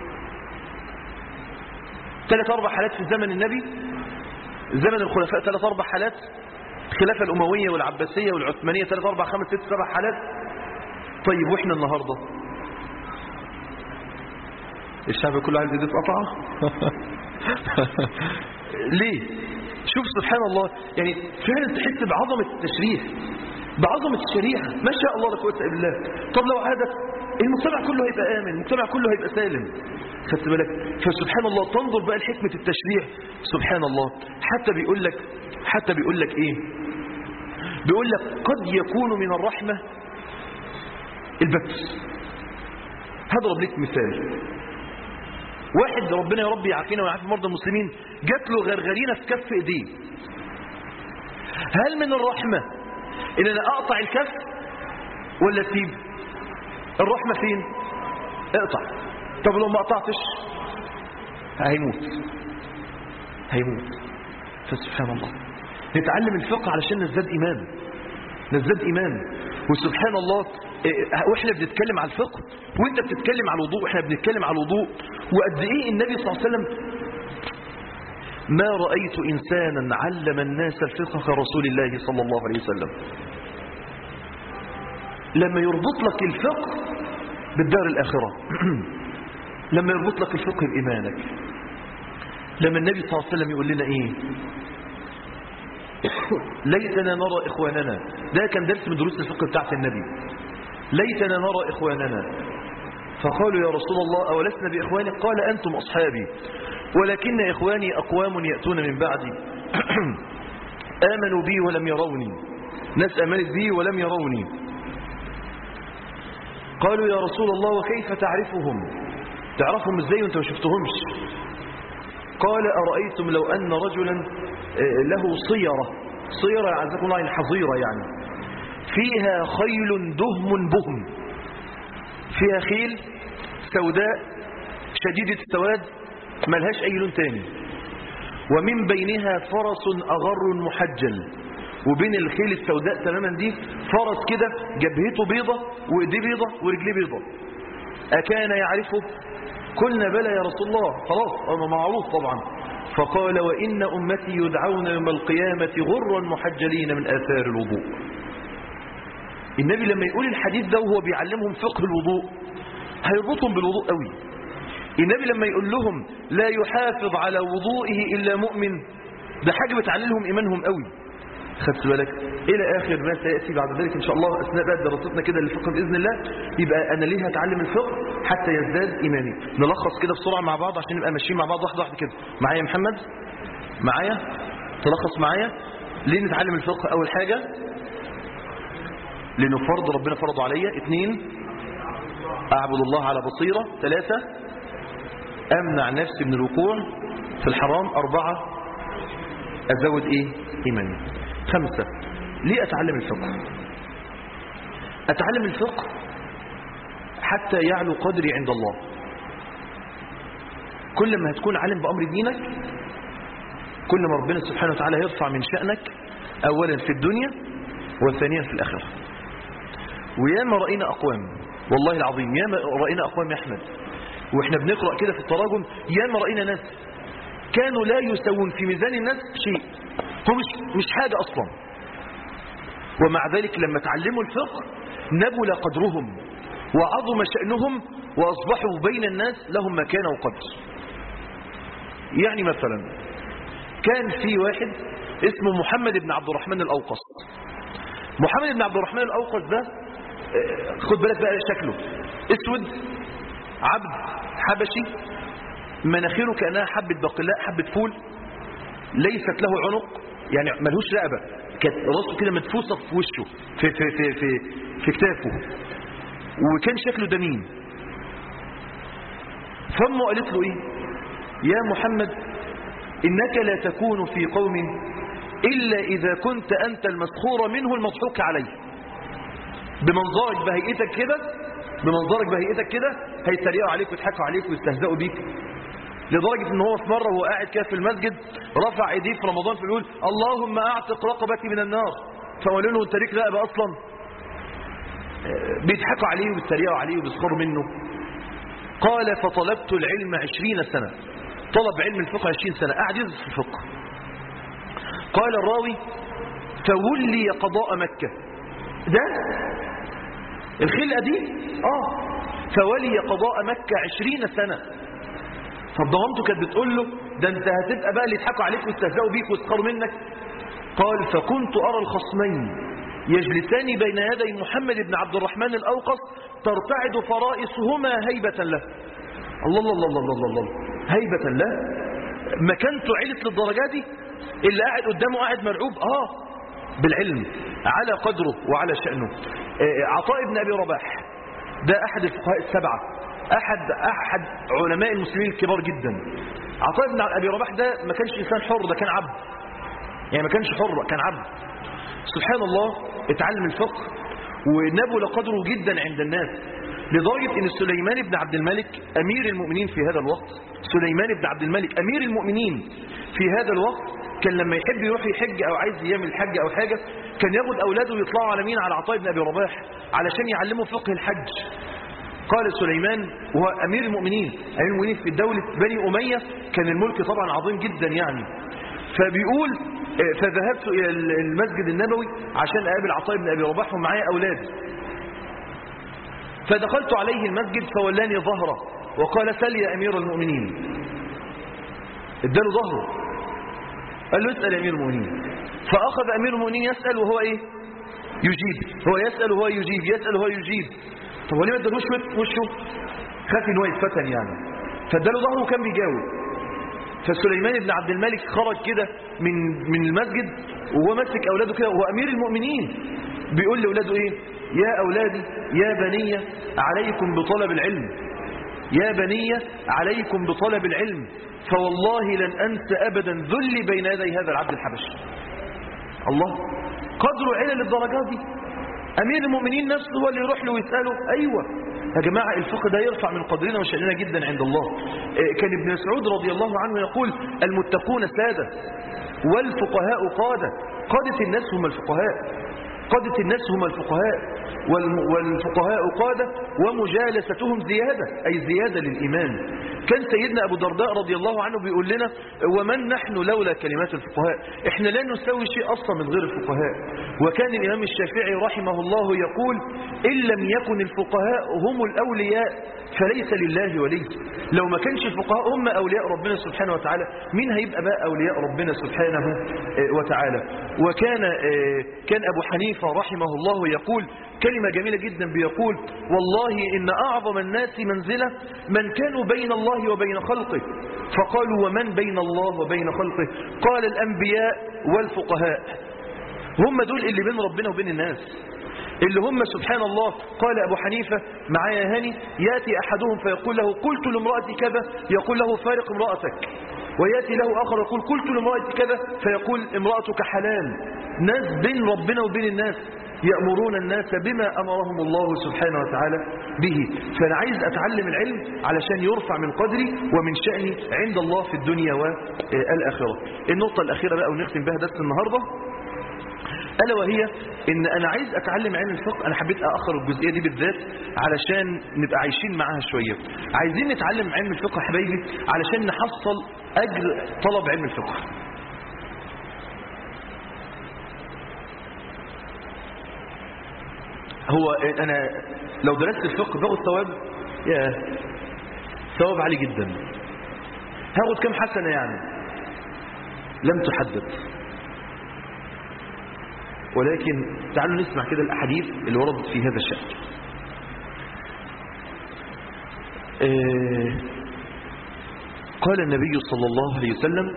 3-4 حالات في زمن النبي، زمن الخلفاء 3-4 حالات، الخلافة الأموية والعباسية والعثمانية 3-4-5-6-7 حالات. طيب واحنا النهاردة الشعب كله عايز يدف قطعة؟ ليه؟ شوف سبحان الله، يعني فعلا تحس بعظمة التشريع، بعظمة الشريعة، ما شاء الله لا قوة الا بالله. طب لو عادت المجتمع كله هيبقى آمن، المجتمع كله هيبقى سالم. خدت بالك؟ فسبحان الله تنظر بقى لحكمة التشريع. سبحان الله حتى بيقول لك ايه؟ بيقول لك قد يكون من الرحمة البتس. هضرب لك مثال. واحد ربنا يا رب يعافينا ويعافي مرضى المسلمين جات له غرغرينه في كف ايديه، هل من الرحمة ان انا اقطع الكف ولا اسيب؟ الرحمة فين؟ اقطع. طب لو ما قطعتش هيموت. فسبحان الله نتعلم الفقه علشان نزداد إيمان. وسبحان الله واحنا بنتكلم على الفقه وانت بتتكلم على الوضوء واحنا بنتكلم على الوضوء، وقد ايه النبي صلى الله عليه وسلم ما رأيت إنسانا علم الناس الفقه كرسول الله صلى الله عليه وسلم. لما يربط لك الفقه بالدار الآخرة لما يربط لك الفقه بإيمانك، لما النبي صلى الله عليه وسلم يقول لنا ايه؟ ليتنا نرى إخواننا. ده كان درس من دروس الفقه بتاعت النبي. ليتنا نرى إخواننا. فقالوا يا رسول الله أولسنا بإخوانك؟ قال أنتم أصحابي ولكن إخواني أقوام يأتون من بعدي آمنوا بي ولم يروني. ناس آمنت بي ولم يروني. قالوا يا رسول الله وكيف تعرفهم ازاي وانت ما شفتهمش؟ قال أرأيتم لو أن رجلا له صيرة عزكم الله الحظيرة يعني فيها خيل دهم بهم، فيها خيل سوداء شديدة السواد ملهاش أي لون تاني، ومن بينها فرس أغر محجل، وبين الخيل السوداء تماما دي فرس كده جبهته بيضة وإيديه بيضة ورجليه بيضة. أكان يعرفه؟ قلنا بلى يا رسول الله. خلاص أنا معروف طبعا. فقال وإن أمتي يدعون يوم القيامة غرا محجلين من آثار الوضوء. النبي لما يقول الحديث ده وهو بيعلمهم فقه الوضوء هيربطهم بالوضوء قوي. النبي لما يقول لهم لا يحافظ على وضوئه إلا مؤمن، ده حاجة بتعللهم إيمانهم قوي. خدت بالك؟ إلى آخر ما سيأتي بعد ذلك إن شاء الله أثناء بقى دراستنا كده للفقه بإذن الله. يبقى أنا ليه هتعلم الفقه؟ حتى يزداد إيماني. نلخص كده بسرعة مع بعض عشان نبقى ماشيين مع بعض واحدة كده. معايا يا محمد؟ معايا؟ تلخص معايا. ليه نتعلم الفقه؟ أول حاجة لأنه فرض ربنا فرضه عليا. 2 أعبد الله على بصيرة. 3 أمنع نفسي من الوقوع في الحرام. 4 أزود إيماني. 5 ليه أتعلم الفقه؟ أتعلم الفقه حتى يعلو قدري عند الله. كل ما هتكون عالم بأمر دينك كل ما ربنا سبحانه وتعالى يرفع من شأنك أولا في الدنيا وثانيا في الآخرة. وياما رأينا أقوام والله العظيم، ياما رأينا أقوام يا أحمد وإحنا بنقرأ كده في التراجم، ياما رأينا ناس كانوا لا يسوون في ميزان الناس شيء، هم مش حاجة أصلا، ومع ذلك لما تعلموا الفقه نبل قدرهم وعظم شأنهم وأصبحوا بين الناس لهم مكانة وقدر. يعني مثلا كان في واحد اسمه محمد بن عبد الرحمن الأوقص. محمد بن عبد الرحمن الأوقص ده خد بالك بقى شكله اسود، عبد حبشي، مناخيره كأنها حبة بقلاء، حبة فول، ليست له عنق يعني ملهوش رقبة، كانت راسه كده مدفوسة في وشه في كتافه، وكان شكله دمين. فامه قالت له يا محمد إنك لا تكون في قوم إلا إذا كنت أنت المسخور منه المضحوك عليه. بمنظرك بهيئتك كده هيتريقوا عليك ويضحكوا عليك ويستهزئوا بيك. لدرجة ان هو في مرة وهو قاعد كده في المسجد رفع ايديه في رمضان فبيقول اللهم اعتق رقبتي من النار، فقالوا له انت ليك رقبة اصلا؟ بيضحكوا عليه وبيتريقوا عليه وبيسخروا منه. قال فطلبت العلم 20 سنة، طلب علم الفقه 20 سنة، قاعد يدرس في الفقه. قال الراوي فولي قضاء مكة، ده الخلقة دي فولي قضاء مكة 20 سنة. فضمامته كانت بتقول له ده انت هتبقى بقى اللي يضحكوا عليك ويستهزئوا بيك ويسخروا منك. قال فكنت أرى الخصمين يجلسان بين يدي محمد بن عبد الرحمن الأوقص ترتعد فرائصهما هيبة له. الله الله الله الله الله، هيبة له، مكانته علت للدرجة دي، اللي قاعد قدامه قاعد مرعوب بالعلم على قدره وعلى شأنه. عطاء بن أبي رباح ده أحد الفقهاء السبعة، أحد علماء المسلمين الكبار جدا. عطاء بن أبي رباح ده ما كانش إنسان حر، ده كان عبد، يعني ما كانش حر، كان عبد. سبحان الله اتعلم الفقه ونبل قدره جدا عند الناس، لدرجة ان سليمان بن عبد الملك امير المؤمنين في هذا الوقت، سليمان بن عبد الملك امير المؤمنين في هذا الوقت، كان لما يحب يروح يحج او عايز يعمل حج او حاجة كان ياخد اولاده ويطلعوا على مين؟ على عطاء بن ابي رباح علشان يعلموا فقه الحج. قال سليمان وهو امير المؤمنين، امير المؤمنين في دولة بني امية، كان الملك طبعا عظيم جدا يعني. فبيقول فذهبت الى المسجد النبوي عشان اقابل عطاء بن ابي رباح ومعايا اولادي، فدخلت عليه المسجد فولاني ظهره وقال سل يا امير المؤمنين. اداله ظهره، قال له اسال يا امير المؤمنين. فاخذ امير المؤمنين يسال وهو ايه؟ يجيب، هو يسال وهو يجيب، يسال وهو يجيب. طب هو ليه ما ادالوش وشه؟ خاف ان هو يتفتن يعني، فاداله ظهره وكان بيجاوب. فسليمان بن عبد الملك خرج كده من المسجد وهو ماسك اولاده كده وهو امير المؤمنين، بيقول لاولاده ايه؟ يا اولادي يا بني عليكم بطلب العلم، يا بني عليكم بطلب العلم، فوالله لن انسى ابدا ذلي بين يدي هذا العبد الحبشي. الله، قدره علا للدرجات دي. امير المؤمنين نفسه هو اللي يروح له ويساله. ايوه يا جماعه، الفقه ده يرفع من قدرنا وشأننا جدا عند الله. كان ابن مسعود رضي الله عنه يقول المتقون ساده والفقهاء قاده. قادة الناس هم الفقهاء، قادة الناس هم الفقهاء، والفقهاء قادة ومجالستهم زيادة، أي زيادة للإيمان. كان سيدنا أبو درداء رضي الله عنه بيقول لنا ومن نحن لولا كلمات الفقهاء، إحنا لا نسوي شيء أصلا من غير الفقهاء. وكان الإمام الشافعي رحمه الله يقول إن لم يكن الفقهاء هم الأولياء فليس لله ولي. لو ما كانش الفقهاء هم أولياء ربنا سبحانه وتعالى، مين هيبقى بقى أولياء ربنا سبحانه وتعالى؟ كان أبو حنيفة رحمه الله يقول كلمة جميلة جدا، بيقول والله إن أعظم الناس منزلة من كانوا بين الله وبين خلقه. فقالوا ومن بين الله وبين خلقه؟ قال الأنبياء والفقهاء، هم دول اللي بين ربنا وبين الناس، اللي هم سبحان الله. قال أبو حنيفة معايا هاني، يأتي أحدهم فيقول له قلت لامرأتي كذا، يقول له فارق امرأتك. ويأتي له آخر يقول قلت لامرأتي كذا، فيقول امرأتك حلال. ناس بين ربنا وبين الناس يأمرون الناس بما أمرهم الله سبحانه وتعالى به. فأنا عايز أتعلم العلم علشان يرفع من قدري ومن شأني عند الله في الدنيا والآخرة. النقطة الأخيرة بقى ونختم بها درس النهاردة، ألا وهي إن أنا عايز أتعلم علم الفقه. أنا حبيت أأخر الجزئية دي بالذات علشان نبقى عايشين معاها شوية. عايزين نتعلم علم الفقه يا حبايبي علشان نحصل أجر طلب علم الفقه. هو أنا لو درست الفقه باخد ثواب، ثواب عالي جدا. هاخد كم حسنة يعني؟ لم تحدد. ولكن تعالوا نسمع كده الأحاديث اللي وردت في هذا الشأن. قال النبي صلى الله عليه وسلم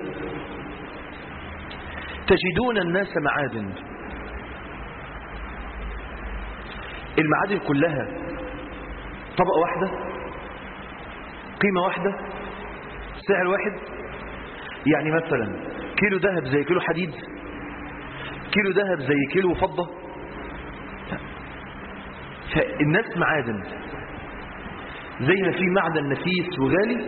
تجدون الناس معادن. المعادن كلها طبقة واحدة، قيمة واحدة، سعر واحد. يعني مثلا كيلو ذهب زي كيلو حديد، كيلو ذهب زي كيلو فضة. فالناس معادن، زي ما في معدن نفيس وغالي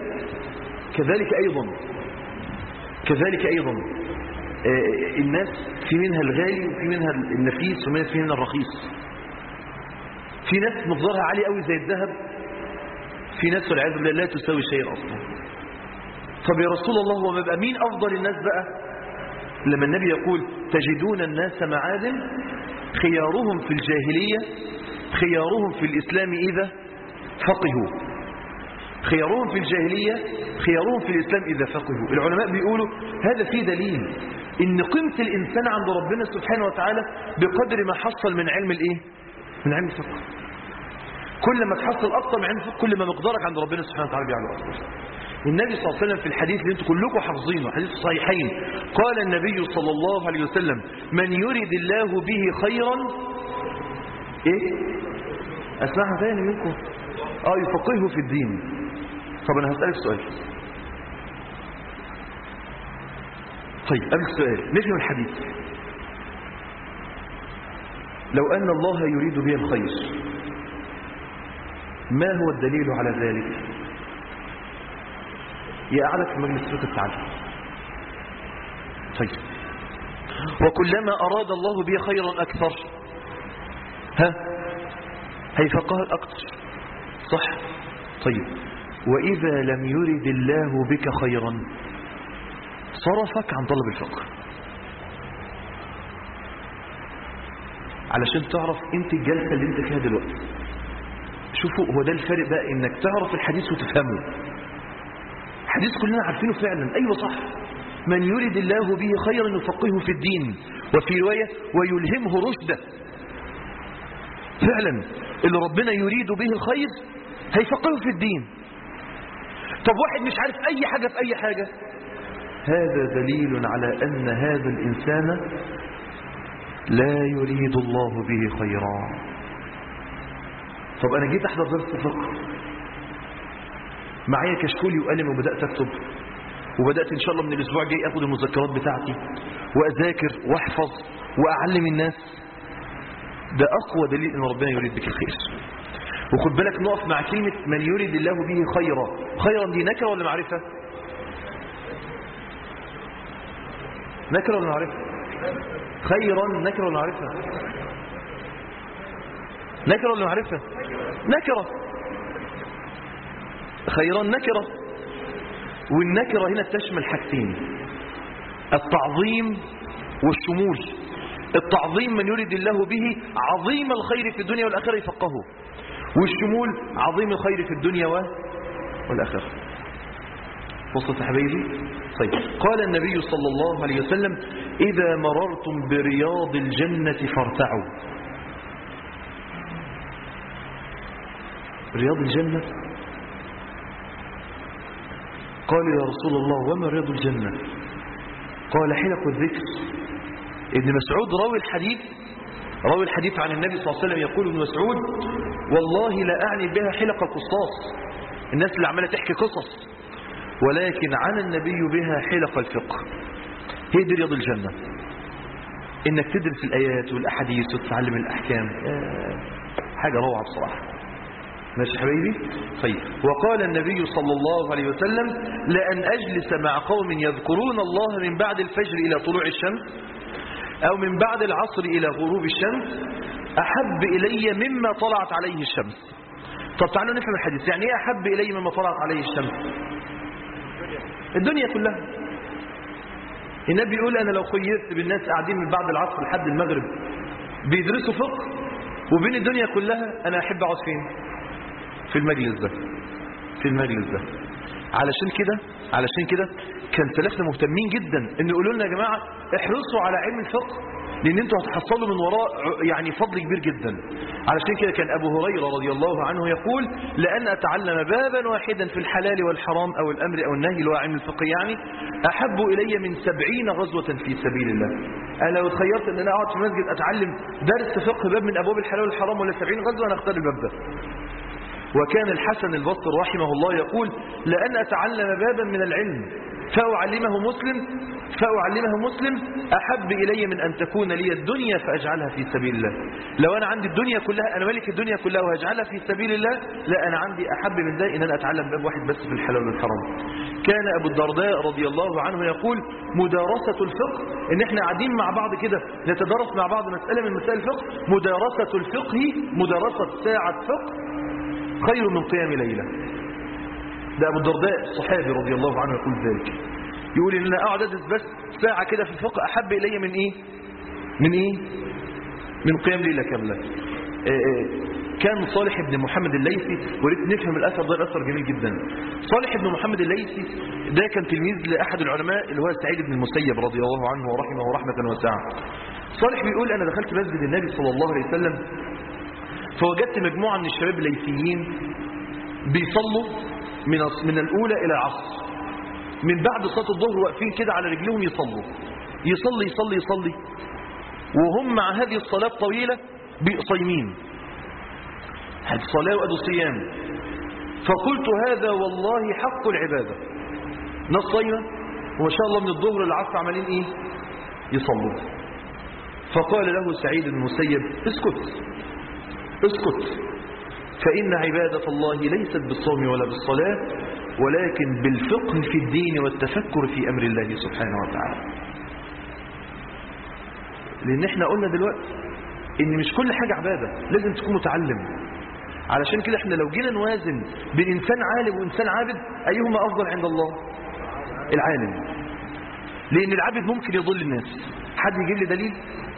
كذلك أيضا الناس في منها الغالي وفي منها النفيس وفي منها الرخيص. في ناس مقدارها عالي قوي زي الذهب، في ناس والعياذ بالله لا تساوي شيء أصلا. طب يا رسول الله وما بقى مين أفضل الناس بقى؟ لما النبي يقول تجدون الناس معادن خيارهم في الجاهلية خيارهم في الإسلام إذا فقهوا. خيارهم في الجاهلية خيارهم في الإسلام إذا فقهوا. العلماء بيقولوا هذا فيه دليل إن قيمة الإنسان عند ربنا سبحانه وتعالى بقدر ما حصل من علم الإيه؟ من علم الفقه. كل ما تحصل أكثر من علم الفقه كل ما مقدارك عند ربنا سبحانه وتعالى بيعلى أكثر. النبي صلى الله عليه وسلم في الحديث اللي انتم كلكم حافظينه، حديث صحيحين، قال النبي صلى الله عليه وسلم من يريد الله به خيرا اسمعها ثاني منكم يفقهه في الدين. طب انا هسألك سؤال. طيب قبل السؤال نفهم الحديث. لو ان الله يريد به الخير ما هو الدليل على ذلك؟ يقعدك في مجلس فقه التعلم. طيب، وكلما أراد الله به خيرا أكثر هيفقهك أكثر، صح؟ طيب، وإذا لم يرد الله بك خيرا صرفك عن طلب الفقه. علشان تعرف انت الجلسة اللي انت فيها دلوقتي، شوفوا هو ده الفرق بقى، انك تعرف الحديث وتفهمه. حديث كلنا عارفينه فعلا، ايوه صح، من يرد الله به خيرا يفقهه في الدين، وفي رواية ويلهمه رشده. فعلا اللي ربنا يريد به الخير هيفقهه في الدين. طب واحد مش عارف اي حاجة في اي حاجة، هذا دليل على ان هذا الانسان لا يريد الله به خيرا. طب انا جيت احضر درس فقه، معايا كشكولي وقلم وبدأت اكتب، وبدأت ان شاء الله من الاسبوع الجاي اخد المذكرات بتاعتي واذاكر واحفظ واعلم الناس. ده اقوى دليل ان ربنا يريد بك الخير. وخد بالك نقف مع كلمة من يريد الله به خيرا. خيرا دي نكرة ولا معرفة؟ نكرة ولا معرفة؟ خيرا نكرة ولا معرفة؟ نكرة ولا معرفة؟ نكرة. خيرا نكرة، والنكرة هنا تشمل حاجتين: التعظيم والشمول. التعظيم من يريد الله به عظيم الخير في الدنيا والآخرة يفقهه، والشمول عظيم الخير في الدنيا والآخرة. وصلت يا حبايبي؟ طيب، قال النبي صلى الله عليه وسلم: إذا مررتم برياض الجنة فارتعوا. رياض الجنة، قالوا يا رسول الله وما رياض الجنة؟ قال: حلق الذكر. ابن مسعود راوي الحديث عن النبي صلى الله عليه وسلم يقول ابن مسعود: والله لا أعني بها حلق القصاص، الناس اللي عمالة تحكي قصص، ولكن عن النبي بها حلق الفقه. هي دي رياض الجنة، انك تدرس الآيات والأحاديث وتتعلم الأحكام. حاجة روعة بصراحة. ماشي حبيبي؟ طيب، وقال النبي صلى الله عليه وسلم: لأن أجلس مع قوم يذكرون الله من بعد الفجر إلى طلوع الشمس، أو من بعد العصر إلى غروب الشمس، أحب إلي مما طلعت عليه الشمس. طب تعالوا نفهم الحديث. يعني إيه أحب إلي مما طلعت عليه الشمس؟ الدنيا كلها. النبي يقول: أنا لو خيرت بالناس قاعدين من بعد العصر لحد المغرب بيدرسوا فقه وبين الدنيا كلها، أنا أحب أقعد فين؟ في المجلس ده، في المجلس ده. علشان كده كان سلفنا مهتمين جدا ان يقولوا لنا: يا جماعه احرصوا على علم الفقه، لان انتوا هتحصلوا من وراء يعني فضل كبير جدا. علشان كده كان ابو هريره رضي الله عنه يقول: لان اتعلم بابا واحدا في الحلال والحرام او الامر او النهي، اللي هو علم الفقه يعني، احب الي من 70 غزوه في سبيل الله. انا لو تخيرت ان انا اقعد في مسجد اتعلم درس فقه باب من ابواب الحلال والحرام ولا 70 غزوه، انا اختار الباب ده. وكان الحسن البصري رحمه الله يقول: لأن أتعلم بابا من العلم فأعلمه مسلم أحب إلي من أن تكون لي الدنيا فأجعلها في سبيل الله. لو أنا عندي الدنيا كلها، أنا ملك الدنيا كلها وهجعلها في سبيل الله، لا، أنا عندي أحب من ذلك إن أنا أتعلم باب واحد بس في الحلال والحرام. كان أبو الدرداء رضي الله عنه يقول: مدارسة الفقه، إن إحنا قاعدين مع بعض كده نتدرس مع بعض مسألة من مسائل الفقه، مدارسة الفقه، مدارسة ساعة فقه خير من قيام ليلة. ده أبو الدرداء الصحابي رضي الله عنه يقول ذلك، يقول إن أنا أقعد أدرس بس ساعة كده في الفقه أحب إلي من قيام ليلة كاملة. كان صالح بن محمد الليثي، وريت نفهم الأثر ده، الأثر جميل جدا. صالح بن محمد الليثي ده كان تلميذ لأحد العلماء اللي هو سعيد بن المسيب رضي الله عنه ورحمه رحمة واسعة. صالح بيقول: أنا دخلت مسجد النبي صلى الله عليه وسلم فوجدت مجموعة من الشباب الليثيين بيصلوا من الأولى إلى العصر، من بعد صلاة الظهر واقفين كده على رجلهم يصلوا، يصلي وهم مع هذه الصلاة الطويلة صايمين، هذه صلاة وأدوا صيام. فقلت: هذا والله حق العبادة، ناس صايمة وما شاء الله من الظهر للعصر عمالين يصلوا. فقال له سعيد بن المسيب: اسكت. فإن عبادة الله ليست بالصوم ولا بالصلاة، ولكن بالفقه في الدين والتفكر في أمر الله سبحانه وتعالى. لأن احنا قلنا دلوقتي إن مش كل حاجة عبادة لازم تكون متعلم. علشان كده احنا لو جينا نوازن بين إنسان عالم وإنسان عابد، أيهما أفضل عند الله؟ العالم. لأن العابد ممكن يضل الناس. حد يجيب لي دليل؟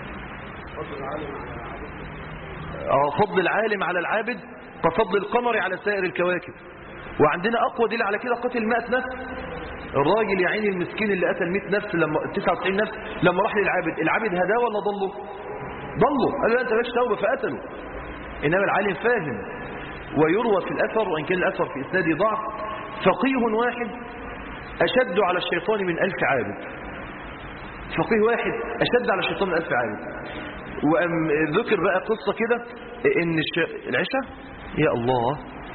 فضل العالم على العابد كفضل القمر على سائر الكواكب. وعندنا أقوى دليل على كده قتل 100 نفس. الراجل يا عيني المسكين اللي قتل 100 نفس، لما 99 نفس لما راح للعابد، العابد هداه ولا ضله؟ قال له أنت مالكش توبة فقتله. إنما العالم فاهم. ويروى في الأثر، وإن كان الأثر في إسناده ضعف، فقيه واحد أشد على الشيطان من 1000 عابد. فقيه واحد أشد على الشيطان من 1000 عابد. وأم ذكر بقى قصة كده إن العشاء يا الله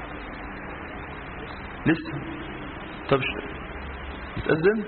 لسه. طب بتأذن؟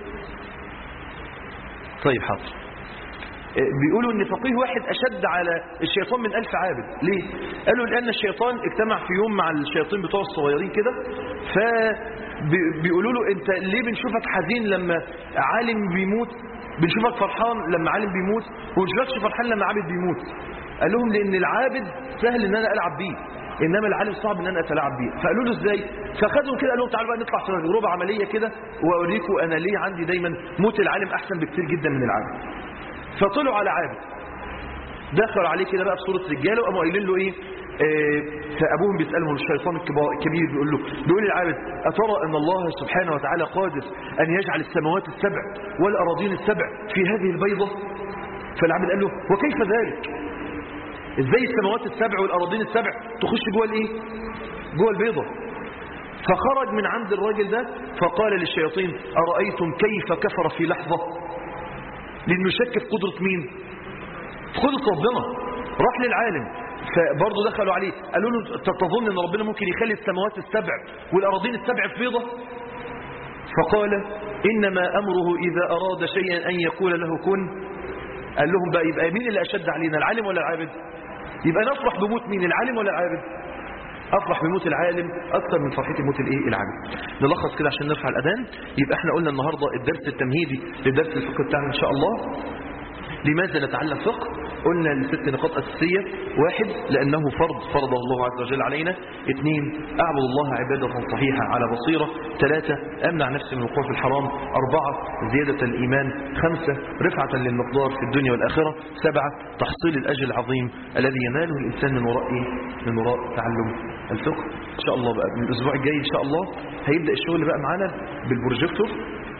طيب حاضر. بيقولوا ان فقيه واحد اشد على الشيطان من 1000 عابد. ليه؟ قالوا لان الشيطان اجتمع في يوم مع الشياطين بتوع الصغيرين كده، فبيقولوا له انت ليه بنشوفك حزين لما عالم بيموت، بنشوفك فرحان لما عالم بيموت، ومنشوفكش فرحان لما عابد بيموت؟ قال لهم لان العابد سهل ان انا العب بيه، انما العالم صعب ان انا اتلاعب بيه. فقالوا له ازاي؟ فخدهم كده قال لهم تعالوا بقى نطلع في تجربه عمليه كده واوريكم انا ليه عندي دايما موت العالم احسن بكتير جدا من العابد. فطلعوا على عابد، دخلوا عليه كده بقى بصوره رجاله، وقاموا قايلين له ايه؟ فابوهم بيسالهم الشيطان الكبير بيقول للعابد اترى ان الله سبحانه وتعالى قادر ان يجعل السماوات السبع والأراضين السبع في هذه البيضة؟ فالعابد قال له وكيف ذلك؟ ازاي السماوات السبع والأراضين السبع تخش جوه الايه؟ جوه البيضة. فخرج من عند الراجل ده فقال للشياطين أرأيتم كيف كفر في لحظة؟ لأنه شك في قدرة مين؟ في قدرة ربنا. راح للعالم فبرضه دخلوا عليه قالوا له تظن ان ربنا ممكن يخلي السماوات السبع والأراضين السبع في بيضة؟ فقال إنما أمره إذا أراد شيئا أن يقول له كن. قال لهم بقى يبقى مين اللي أشد علينا، العالم ولا العابد؟ يبقى نفرح بموت مين، العالم ولا العابد؟ أفرح بموت العالم أكثر من فرحتي بموت الايه؟ العابد. نلخص كده عشان نرفع الأذان. يبقى احنا قلنا النهاردة الدرس التمهيدي لدرس الفقه بتاعنا إن شاء الله. لماذا نتعلم فقه؟ قلنا لست نقاط أساسية. 1 لأنه فرضه الله عز وجل علينا. 2 أعبد الله عبادة صحيحة على بصيرة. 3 أمنع نفسي من الوقوع في الحرام. 4 زيادة الإيمان. 5 رفعة للمقدار في الدنيا والآخرة. 7 تحصيل الأجر العظيم الذي يناله الإنسان من وراء تعلم الفقه. إن شاء الله بقى من الأسبوع الجاي إن شاء الله هيبدأ الشغل بقى معانا بالبروجيكتور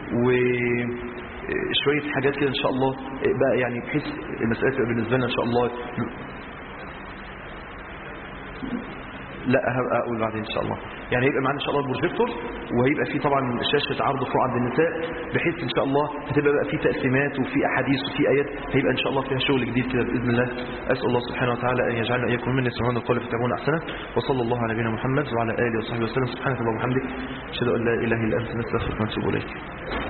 شوية حاجات كده إن شاء الله بقى، يعني بحيث المسألة تبقى بالنسبة لنا إن شاء الله. لا هبقى أقول بعدين إن شاء الله. يعني هيبقى معنا إن شاء الله البروجيكتور، وهيبقى فيه طبعا شاشة عرض فوق عند النساء، بحيث إن شاء الله هتبقى بقى فيه تقسيمات وفيه أحاديث وفيه آيات، هيبقى إن شاء الله فيها شغل جديد كده بإذن الله. أسأل الله سبحانه وتعالى أن يجعلنا إياكم من يسمعون القول فيتبعون أحسنه. وصلى الله على نبينا محمد وعلى آله وصحبه وسلم. سبحانك اللهم وبحمدك أشهد أن لا إله إلا أنت نستغفرك ونتوب إليك.